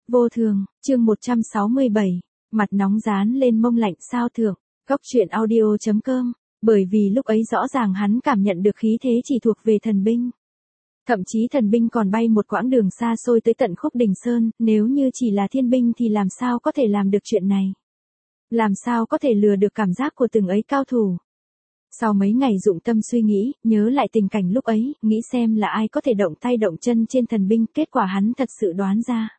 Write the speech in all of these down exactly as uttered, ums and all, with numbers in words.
Vô thường, chương một trăm sáu mươi bảy, mặt nóng dán lên mông lạnh sao thượng, góc truyện audio.com, bởi vì lúc ấy rõ ràng hắn cảm nhận được khí thế chỉ thuộc về thần binh. Thậm chí thần binh còn bay một quãng đường xa xôi tới tận Khúc Đình Sơn, nếu như chỉ là thiên binh thì làm sao có thể làm được chuyện này. Làm sao có thể lừa được cảm giác của từng ấy cao thủ. Sau mấy ngày dụng tâm suy nghĩ, nhớ lại tình cảnh lúc ấy, nghĩ xem là ai có thể động tay động chân trên thần binh, kết quả hắn thật sự đoán ra.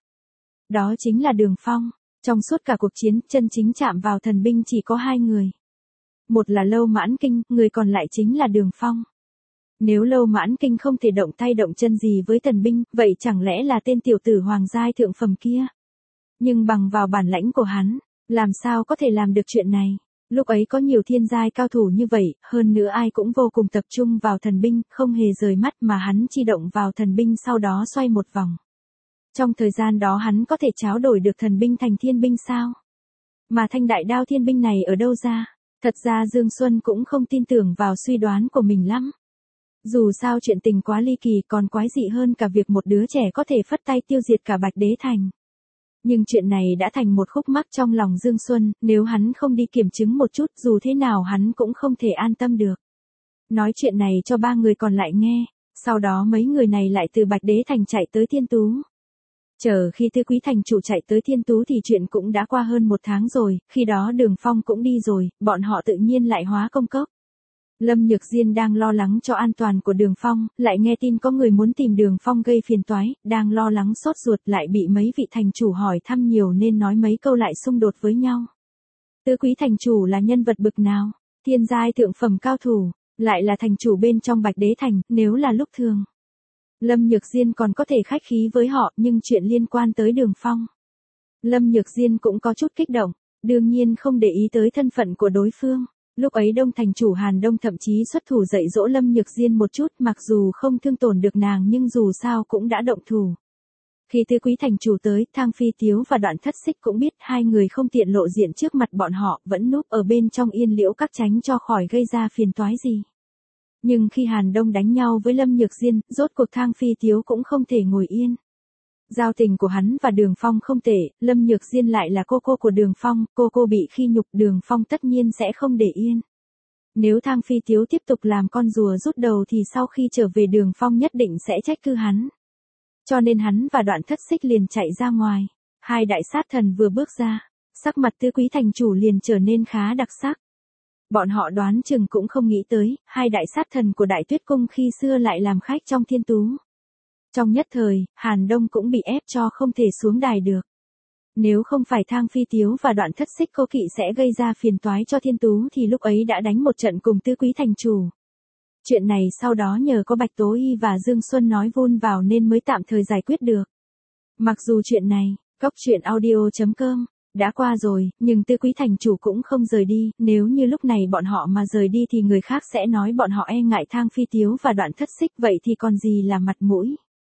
Đó chính là Đường Phong. Trong suốt cả cuộc chiến, chân chính chạm vào thần binh chỉ có hai người. Một là Lâu Mãn Kinh, người còn lại chính là Đường Phong. Nếu Lâu Mãn Kinh không thể động tay động chân gì với thần binh, vậy chẳng lẽ là tên tiểu tử hoàng giai thượng phẩm kia? Nhưng bằng vào bản lãnh của hắn, làm sao có thể làm được chuyện này? Lúc ấy có nhiều thiên giai cao thủ như vậy, hơn nữa ai cũng vô cùng tập trung vào thần binh, không hề rời mắt mà hắn chi động vào thần binh sau đó xoay một vòng. Trong thời gian đó hắn có thể tráo đổi được thần binh thành thiên binh sao? Mà thanh đại đao thiên binh này ở đâu ra? Thật ra Dương Xuân cũng không tin tưởng vào suy đoán của mình lắm. Dù sao chuyện tình quá ly kỳ còn quái dị hơn cả việc một đứa trẻ có thể phất tay tiêu diệt cả Bạch Đế Thành. Nhưng chuyện này đã thành một khúc mắc trong lòng Dương Xuân, nếu hắn không đi kiểm chứng một chút dù thế nào hắn cũng không thể an tâm được. Nói chuyện này cho ba người còn lại nghe, sau đó mấy người này lại từ Bạch Đế Thành chạy tới Thiên Tú. Chờ khi Tư Quý Thành chủ chạy tới Thiên Tú thì chuyện cũng đã qua hơn một tháng rồi, khi đó Đường Phong cũng đi rồi, bọn họ tự nhiên lại hóa công cốc. Lâm Nhược Diên đang lo lắng cho an toàn của Đường Phong, lại nghe tin có người muốn tìm Đường Phong gây phiền toái, đang lo lắng sốt ruột lại bị mấy vị thành chủ hỏi thăm nhiều nên nói mấy câu lại xung đột với nhau. Tư Quý Thành chủ là nhân vật bực nào? Thiên giai thượng phẩm cao thủ, lại là thành chủ bên trong Bạch Đế Thành, nếu là lúc thường. Lâm Nhược Diên còn có thể khách khí với họ, nhưng chuyện liên quan tới Đường Phong. Lâm Nhược Diên cũng có chút kích động, đương nhiên không để ý tới thân phận của đối phương. Lúc ấy Đông thành chủ Hàn Đông thậm chí xuất thủ dạy dỗ Lâm Nhược Diên một chút, mặc dù không thương tổn được nàng nhưng dù sao cũng đã động thủ. Khi Tư Quý thành chủ tới, Thang Phi Tiếu và Đoạn Thất Xích cũng biết hai người không tiện lộ diện trước mặt bọn họ, vẫn núp ở bên trong yên liễu các tránh cho khỏi gây ra phiền toái gì. Nhưng khi Hàn Đông đánh nhau với Lâm Nhược Diên, rốt cuộc Thang Phi Tiếu cũng không thể ngồi yên. Giao tình của hắn và Đường Phong không tệ, Lâm Nhược Diên lại là cô cô của Đường Phong, cô cô bị khi nhục Đường Phong tất nhiên sẽ không để yên. Nếu Thang Phi Tiếu tiếp tục làm con rùa rút đầu thì sau khi trở về Đường Phong nhất định sẽ trách cứ hắn. Cho nên hắn và Đoạn Thất Xích liền chạy ra ngoài. Hai đại sát thần vừa bước ra, sắc mặt Tư Quý thành chủ liền trở nên khá đặc sắc. Bọn họ đoán chừng cũng không nghĩ tới, hai đại sát thần của Đại Tuyết Cung khi xưa lại làm khách trong Thiên Tú. Trong nhất thời, Hàn Đông cũng bị ép cho không thể xuống đài được. Nếu không phải Thang Phi Tiếu và Đoạn Thất Xích cô kỵ sẽ gây ra phiền toái cho Thiên Tú thì lúc ấy đã đánh một trận cùng Tư Quý thành chủ. Chuyện này sau đó nhờ có Bạch Tố Y và Dương Xuân nói vun vào nên mới tạm thời giải quyết được. Mặc dù chuyện này, góc truyện audio.com, đã qua rồi, nhưng Tư Quý thành chủ cũng không rời đi, nếu như lúc này bọn họ mà rời đi thì người khác sẽ nói bọn họ e ngại Thang Phi Tiếu và Đoạn Thất Xích, vậy thì còn gì là mặt mũi.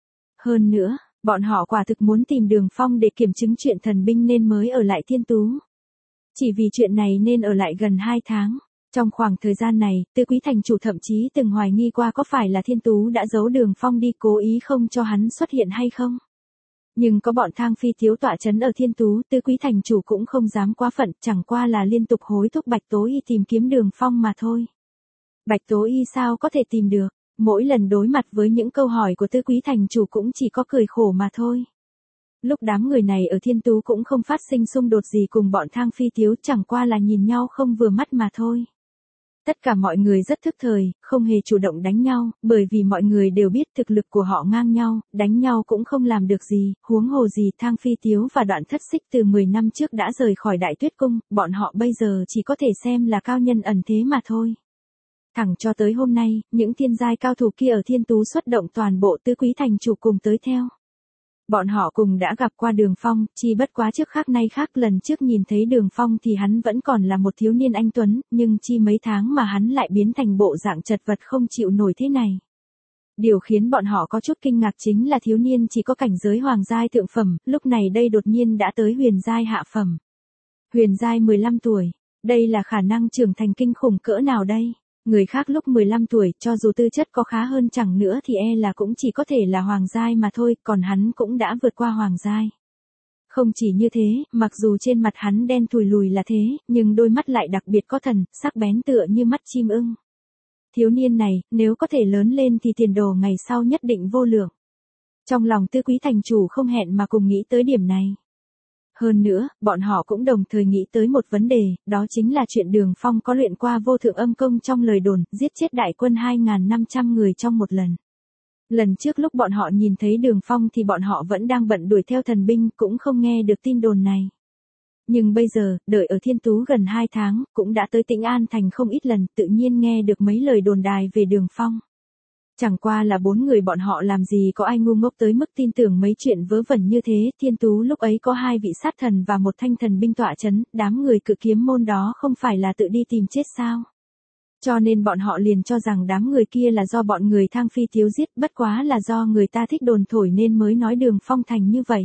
Hơn nữa, bọn họ quả thực muốn tìm Đường Phong để kiểm chứng chuyện thần binh nên mới ở lại Thiên Tú. Chỉ vì chuyện này nên ở lại gần hai tháng. Trong khoảng thời gian này, Tư Quý thành chủ thậm chí từng hoài nghi qua có phải là Thiên Tú đã giấu Đường Phong đi cố ý không cho hắn xuất hiện hay không. Nhưng có bọn Thang Phi Tiếu tọa chấn ở Thiên Tú, Tư Quý thành chủ cũng không dám quá phận, chẳng qua là liên tục hối thúc Bạch Tố Y tìm kiếm Đường Phong mà thôi. Bạch Tố Y sao có thể tìm được? Mỗi lần đối mặt với những câu hỏi của Tư Quý thành chủ cũng chỉ có cười khổ mà thôi. Lúc đám người này ở Thiên Tú cũng không phát sinh xung đột gì cùng bọn Thang Phi Tiếu, chẳng qua là nhìn nhau không vừa mắt mà thôi. Tất cả mọi người rất thức thời, không hề chủ động đánh nhau, bởi vì mọi người đều biết thực lực của họ ngang nhau, đánh nhau cũng không làm được gì, huống hồ gì Thang Phi Tiếu và Đoạn Thất Xích từ mười năm trước đã rời khỏi Đại Tuyết Cung, bọn họ bây giờ chỉ có thể xem là cao nhân ẩn thế mà thôi. Thẳng cho tới hôm nay, những thiên giai cao thủ kia ở Thiên Tú xuất động toàn bộ Tư Quý thành chủ cùng tới theo. Bọn họ cùng đã gặp qua Đường Phong, chỉ bất quá trước khác nay khác, lần trước nhìn thấy Đường Phong thì hắn vẫn còn là một thiếu niên anh tuấn, nhưng chi mấy tháng mà hắn lại biến thành bộ dạng chật vật không chịu nổi thế này. Điều khiến bọn họ có chút kinh ngạc chính là thiếu niên chỉ có cảnh giới hoàng giai thượng phẩm, lúc này đây đột nhiên đã tới huyền giai hạ phẩm. Huyền giai mười lăm tuổi, đây là khả năng trưởng thành kinh khủng cỡ nào đây? Người khác lúc mười lăm tuổi, cho dù tư chất có khá hơn chẳng nữa thì e là cũng chỉ có thể là hoàng giai mà thôi, còn hắn cũng đã vượt qua hoàng giai. Không chỉ như thế, mặc dù trên mặt hắn đen thùi lùi là thế, nhưng đôi mắt lại đặc biệt có thần, sắc bén tựa như mắt chim ưng. Thiếu niên này, nếu có thể lớn lên thì tiền đồ ngày sau nhất định vô lượng. Trong lòng Tư Quý thành chủ không hẹn mà cùng nghĩ tới điểm này. Hơn nữa, bọn họ cũng đồng thời nghĩ tới một vấn đề, đó chính là chuyện Đường Phong có luyện qua vô thượng âm công trong lời đồn, giết chết đại quân hai nghìn năm trăm người trong một lần. Lần trước lúc bọn họ nhìn thấy Đường Phong thì bọn họ vẫn đang bận đuổi theo thần binh, cũng không nghe được tin đồn này. Nhưng bây giờ, đợi ở Thiên Tú gần hai tháng, cũng đã tới Tĩnh An Thành không ít lần, tự nhiên nghe được mấy lời đồn đài về Đường Phong. Chẳng qua là bốn người bọn họ làm gì có ai ngu ngốc tới mức tin tưởng mấy chuyện vớ vẩn như thế. Thiên Tú lúc ấy có hai vị sát thần và một thanh thần binh tọa chấn, đám người Cự Kiếm môn đó không phải là tự đi tìm chết sao? Cho nên bọn họ liền cho rằng đám người kia là do bọn người Thang Phi Tiếu giết, bất quá là do người ta thích đồn thổi nên mới nói Đường Phong thành như vậy.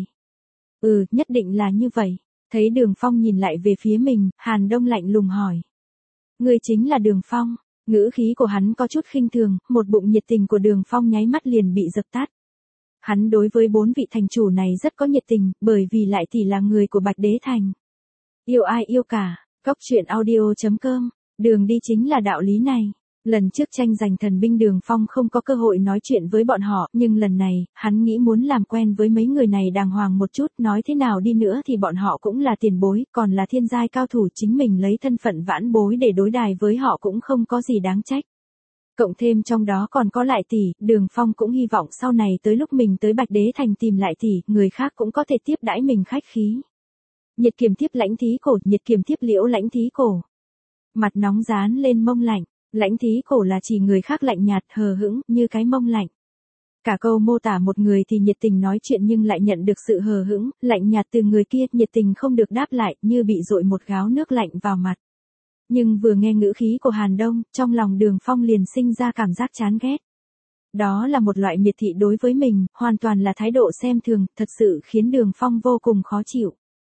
Ừ, nhất định là như vậy. Thấy Đường Phong nhìn lại về phía mình, Hàn Đông lạnh lùng hỏi. Người chính là Đường Phong. Ngữ khí của hắn có chút khinh thường, một bụng nhiệt tình của Đường Phong nháy mắt liền bị dập tắt. Hắn đối với bốn vị thành chủ này rất có nhiệt tình, bởi vì lại thì là người của Bạch Đế Thành. Yêu ai yêu cả, Cốc Truyện Audio chấm com, đường đi chính là đạo lý này. Lần trước tranh giành thần binh Đường Phong không có cơ hội nói chuyện với bọn họ, nhưng lần này, hắn nghĩ muốn làm quen với mấy người này đàng hoàng một chút, nói thế nào đi nữa thì bọn họ cũng là tiền bối, còn là thiên giai cao thủ, chính mình lấy thân phận vãn bối để đối đài với họ cũng không có gì đáng trách. Cộng thêm trong đó còn có Lại tỷ, Đường Phong cũng hy vọng sau này tới lúc mình tới Bạch Đế Thành tìm Lại tỷ, người khác cũng có thể tiếp đãi mình khách khí. Nhiệt kiềm tiếp Lãnh Thí Cổ, nhiệt kiềm tiếp Liễu Lãnh Thí Cổ. Mặt nóng dán lên mông lạnh. Lãnh Thí Cổ là chỉ người khác lạnh nhạt, hờ hững, như cái mông lạnh. Cả câu mô tả một người thì nhiệt tình nói chuyện nhưng lại nhận được sự hờ hững, lạnh nhạt từ người kia, nhiệt tình không được đáp lại, như bị dội một gáo nước lạnh vào mặt. Nhưng vừa nghe ngữ khí của Hàn Đông, trong lòng Đường Phong liền sinh ra cảm giác chán ghét. Đó là một loại miệt thị đối với mình, hoàn toàn là thái độ xem thường, thật sự khiến Đường Phong vô cùng khó chịu.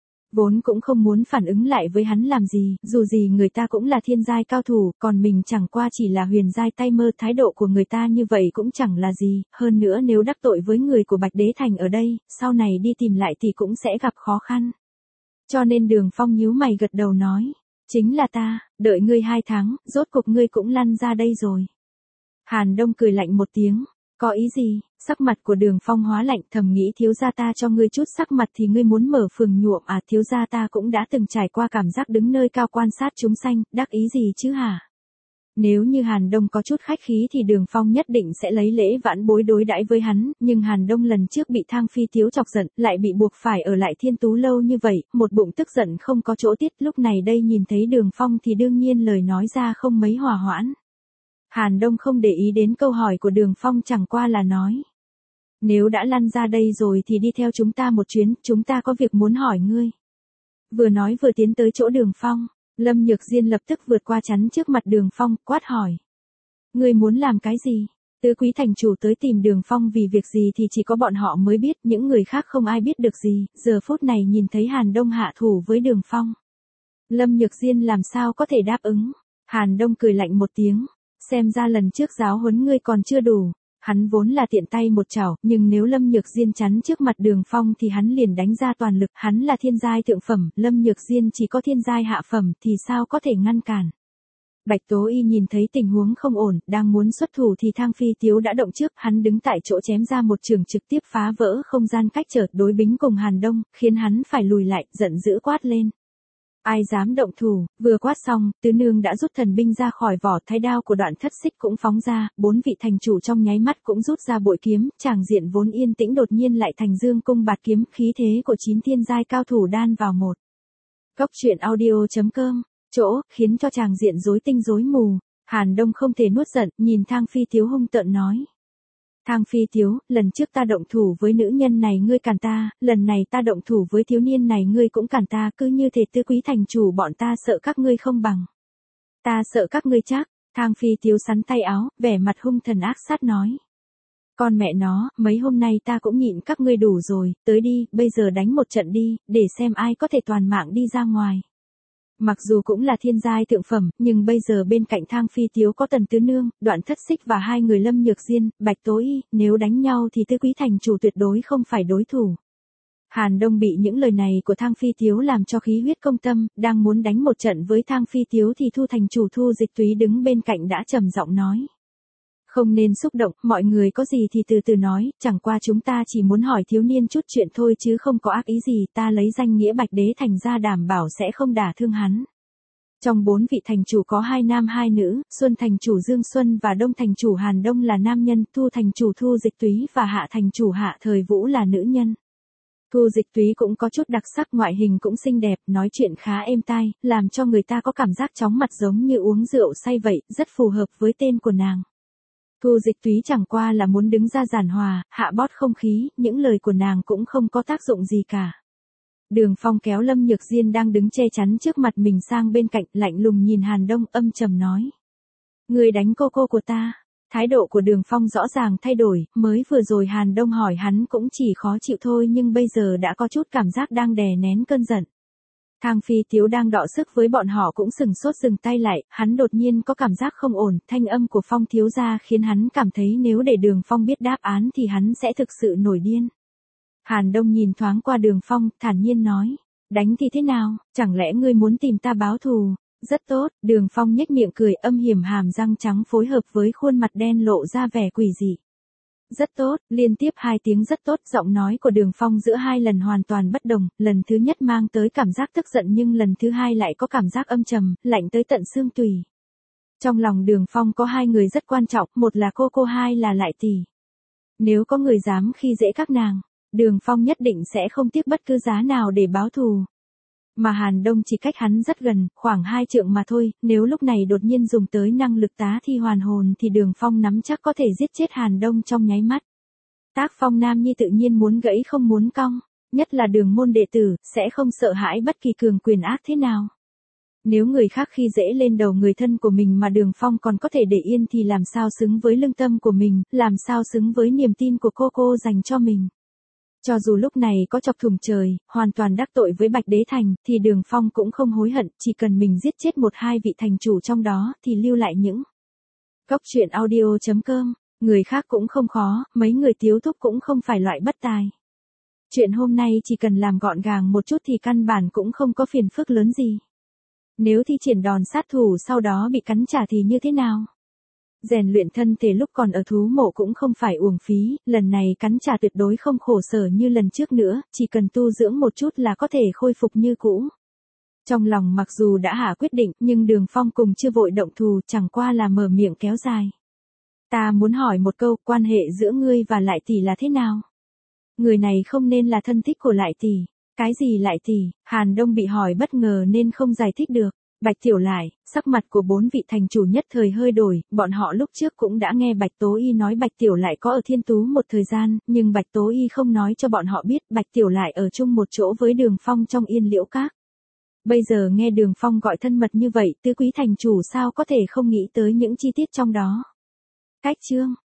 Vốn cũng không muốn phản ứng lại với hắn làm gì, dù gì người ta cũng là thiên giai cao thủ, còn mình chẳng qua chỉ là huyền giai tay mơ, thái độ của người ta như vậy cũng chẳng là gì, hơn nữa nếu đắc tội với người của Bạch Đế Thành ở đây, sau này đi tìm Lại thì cũng sẽ gặp khó khăn. Cho nên Đường Phong nhíu mày gật đầu nói, chính là ta, đợi ngươi hai tháng, rốt cục ngươi cũng lăn ra đây rồi. Hàn Đông cười lạnh một tiếng, có ý gì? Sắc mặt của Đường Phong hóa lạnh, thầm nghĩ thiếu gia ta cho ngươi chút sắc mặt thì ngươi muốn mở phường nhuộm à, thiếu gia ta cũng đã từng trải qua cảm giác đứng nơi cao quan sát chúng sanh, đắc ý gì chứ hả? Nếu như Hàn Đông có chút khách khí thì Đường Phong nhất định sẽ lấy lễ vãn bối đối đãi với hắn, nhưng Hàn Đông lần trước bị Thang Phi Tiếu chọc giận, lại bị buộc phải ở lại Thiên Tú lâu như vậy, một bụng tức giận không có chỗ tiết, lúc này đây nhìn thấy Đường Phong thì đương nhiên lời nói ra không mấy hòa hoãn. Hàn Đông không để ý đến câu hỏi của Đường Phong, chẳng qua là nói. Nếu đã lăn ra đây rồi thì đi theo chúng ta một chuyến, chúng ta có việc muốn hỏi ngươi. Vừa nói vừa tiến tới chỗ Đường Phong, Lâm Nhược Diên lập tức vượt qua chắn trước mặt Đường Phong, quát hỏi. Ngươi muốn làm cái gì? Tứ Quý thành chủ tới tìm Đường Phong vì việc gì thì chỉ có bọn họ mới biết, những người khác không ai biết được gì, giờ phút này nhìn thấy Hàn Đông hạ thủ với Đường Phong. Lâm Nhược Diên làm sao có thể đáp ứng? Hàn Đông cười lạnh một tiếng, xem ra lần trước giáo huấn ngươi còn chưa đủ. Hắn vốn là tiện tay một chảo, nhưng nếu Lâm Nhược Diên chắn trước mặt Đường Phong thì hắn liền đánh ra toàn lực, hắn là thiên giai thượng phẩm, Lâm Nhược Diên chỉ có thiên giai hạ phẩm thì sao có thể ngăn cản. Bạch Tố Y nhìn thấy tình huống không ổn, đang muốn xuất thủ thì Thang Phi Tiếu đã động trước, hắn đứng tại chỗ chém ra một trường trực tiếp phá vỡ không gian cách trở đối bính cùng Hàn Đông, khiến hắn phải lùi lại, giận dữ quát lên. Ai dám động thủ? Vừa quát xong, tứ nương đã rút thần binh ra khỏi vỏ, thái đao của Đoạn Thất Xích cũng phóng ra, bốn vị thành chủ trong nháy mắt cũng rút ra bội kiếm, tràng diện vốn yên tĩnh đột nhiên lại thành dương cung bạt kiếm, khí thế của chín thiên giai cao thủ đan vào một. Cốc Truyện Audio chấm com, chỗ, khiến cho tràng diện rối tinh rối mù. Hàn Đông không thể nuốt giận, nhìn Thang Phi Tiếu hung tợn nói. Thang Phi Tiếu, lần trước ta động thủ với nữ nhân này ngươi cản ta, lần này ta động thủ với thiếu niên này ngươi cũng cản ta, cứ như thể Tứ Quý thành chủ bọn ta sợ các ngươi không bằng. Ta sợ các ngươi chắc. Thang Phi Tiếu sắn tay áo, vẻ mặt hung thần ác sát nói. Con mẹ nó, mấy hôm nay ta cũng nhịn các ngươi đủ rồi, tới đi, bây giờ đánh một trận đi, để xem ai có thể toàn mạng đi ra ngoài. Mặc dù cũng là thiên giai thượng phẩm, nhưng bây giờ bên cạnh Thang Phi Tiếu có Tần Tứ Nương, Đoạn Thất Xích và hai người Lâm Nhược Diên, Bạch Tố Y, nếu đánh nhau thì Tứ Quý thành chủ tuyệt đối không phải đối thủ. Hàn Đông bị những lời này của Thang Phi Tiếu làm cho khí huyết công tâm, đang muốn đánh một trận với Thang Phi Tiếu thì Thu thành chủ Thu Dịch Túy đứng bên cạnh đã trầm giọng nói. Không nên xúc động, mọi người có gì thì từ từ nói, chẳng qua chúng ta chỉ muốn hỏi thiếu niên chút chuyện thôi chứ không có ác ý gì, ta lấy danh nghĩa Bạch Đế Thành ra đảm bảo sẽ không đả thương hắn. Trong bốn vị thành chủ có hai nam hai nữ, Xuân thành chủ Dương Xuân và Đông thành chủ Hàn Đông là nam nhân, Thu thành chủ Thu Dịch Túy và Hạ thành chủ Hạ Thời Vũ là nữ nhân. Thu Dịch Túy cũng có chút đặc sắc, ngoại hình cũng xinh đẹp, nói chuyện khá êm tai, làm cho người ta có cảm giác chóng mặt giống như uống rượu say vậy, rất phù hợp với tên của nàng. Thu Dịch Túy chẳng qua là muốn đứng ra giản hòa, hạ bót không khí, những lời của nàng cũng không có tác dụng gì cả. Đường Phong kéo Lâm Nhược Diên đang đứng che chắn trước mặt mình sang bên cạnh, lạnh lùng nhìn Hàn Đông, âm trầm nói. Người đánh cô cô của ta. Thái độ của Đường Phong rõ ràng thay đổi, mới vừa rồi Hàn Đông hỏi hắn cũng chỉ khó chịu thôi nhưng bây giờ đã có chút cảm giác đang đè nén cơn giận. Thang Phi Tiếu đang đọ sức với bọn họ cũng sừng sốt dừng tay lại, hắn đột nhiên có cảm giác không ổn, thanh âm của Phong thiếu gia khiến hắn cảm thấy nếu để Đường Phong biết đáp án thì hắn sẽ thực sự nổi điên. Hàn Đông nhìn thoáng qua Đường Phong, thản nhiên nói, đánh thì thế nào, chẳng lẽ ngươi muốn tìm ta báo thù? Rất tốt, Đường Phong nhếch miệng cười, âm hiểm hàm răng trắng phối hợp với khuôn mặt đen lộ ra vẻ quỷ dị. Rất tốt, liên tiếp hai tiếng rất tốt, giọng nói của Đường Phong giữa hai lần hoàn toàn bất đồng, lần thứ nhất mang tới cảm giác tức giận nhưng lần thứ hai lại có cảm giác âm trầm, lạnh tới tận xương tủy. Trong lòng Đường Phong có hai người rất quan trọng, một là cô cô, hai là Lại Tỷ. Nếu có người dám khi dễ các nàng, Đường Phong nhất định sẽ không tiếc bất cứ giá nào để báo thù. Mà Hàn Đông chỉ cách hắn rất gần, khoảng hai trượng mà thôi, nếu lúc này đột nhiên dùng tới năng lực tá thi hoàn hồn thì Đường Phong nắm chắc có thể giết chết Hàn Đông trong nháy mắt. Tác phong nam nhi tự nhiên muốn gãy không muốn cong, nhất là đường môn đệ tử, sẽ không sợ hãi bất kỳ cường quyền ác thế nào. Nếu người khác khi dễ lên đầu người thân của mình mà Đường Phong còn có thể để yên thì làm sao xứng với lương tâm của mình, làm sao xứng với niềm tin của cô cô dành cho mình. Cho dù lúc này có chọc thủng trời, hoàn toàn đắc tội với Bạch Đế Thành, thì Đường Phong cũng không hối hận, chỉ cần mình giết chết một hai vị thành chủ trong đó, thì lưu lại những. Cốc truyện audio chấm com, người khác cũng không khó, mấy người Tiếu thúc cũng không phải loại bất tài. Chuyện hôm nay chỉ cần làm gọn gàng một chút thì căn bản cũng không có phiền phức lớn gì. Nếu thi triển đòn sát thủ sau đó bị cắn trả thì như thế nào? Rèn luyện thân thể lúc còn ở thú mộ cũng không phải uổng phí, lần này cắn trả tuyệt đối không khổ sở như lần trước nữa, chỉ cần tu dưỡng một chút là có thể khôi phục như cũ. Trong lòng mặc dù đã hạ quyết định, nhưng Đường Phong cùng chưa vội động thù, chẳng qua là mở miệng kéo dài. Ta muốn hỏi một câu, quan hệ giữa ngươi và Lại Tỷ là thế nào? Người này không nên là thân thích của Lại Tỷ. Cái gì Lại Tỷ? Hàn Đông bị hỏi bất ngờ nên không giải thích được. Bạch Tiểu Lại, sắc mặt của bốn vị thành chủ nhất thời hơi đổi, bọn họ lúc trước cũng đã nghe Bạch Tố Y nói Bạch Tiểu Lại có ở Thiên Tú một thời gian, nhưng Bạch Tố Y không nói cho bọn họ biết Bạch Tiểu Lại ở chung một chỗ với Đường Phong trong Yên Liễu Các. Bây giờ nghe Đường Phong gọi thân mật như vậy, tứ quý thành chủ sao có thể không nghĩ tới những chi tiết trong đó. Cách chương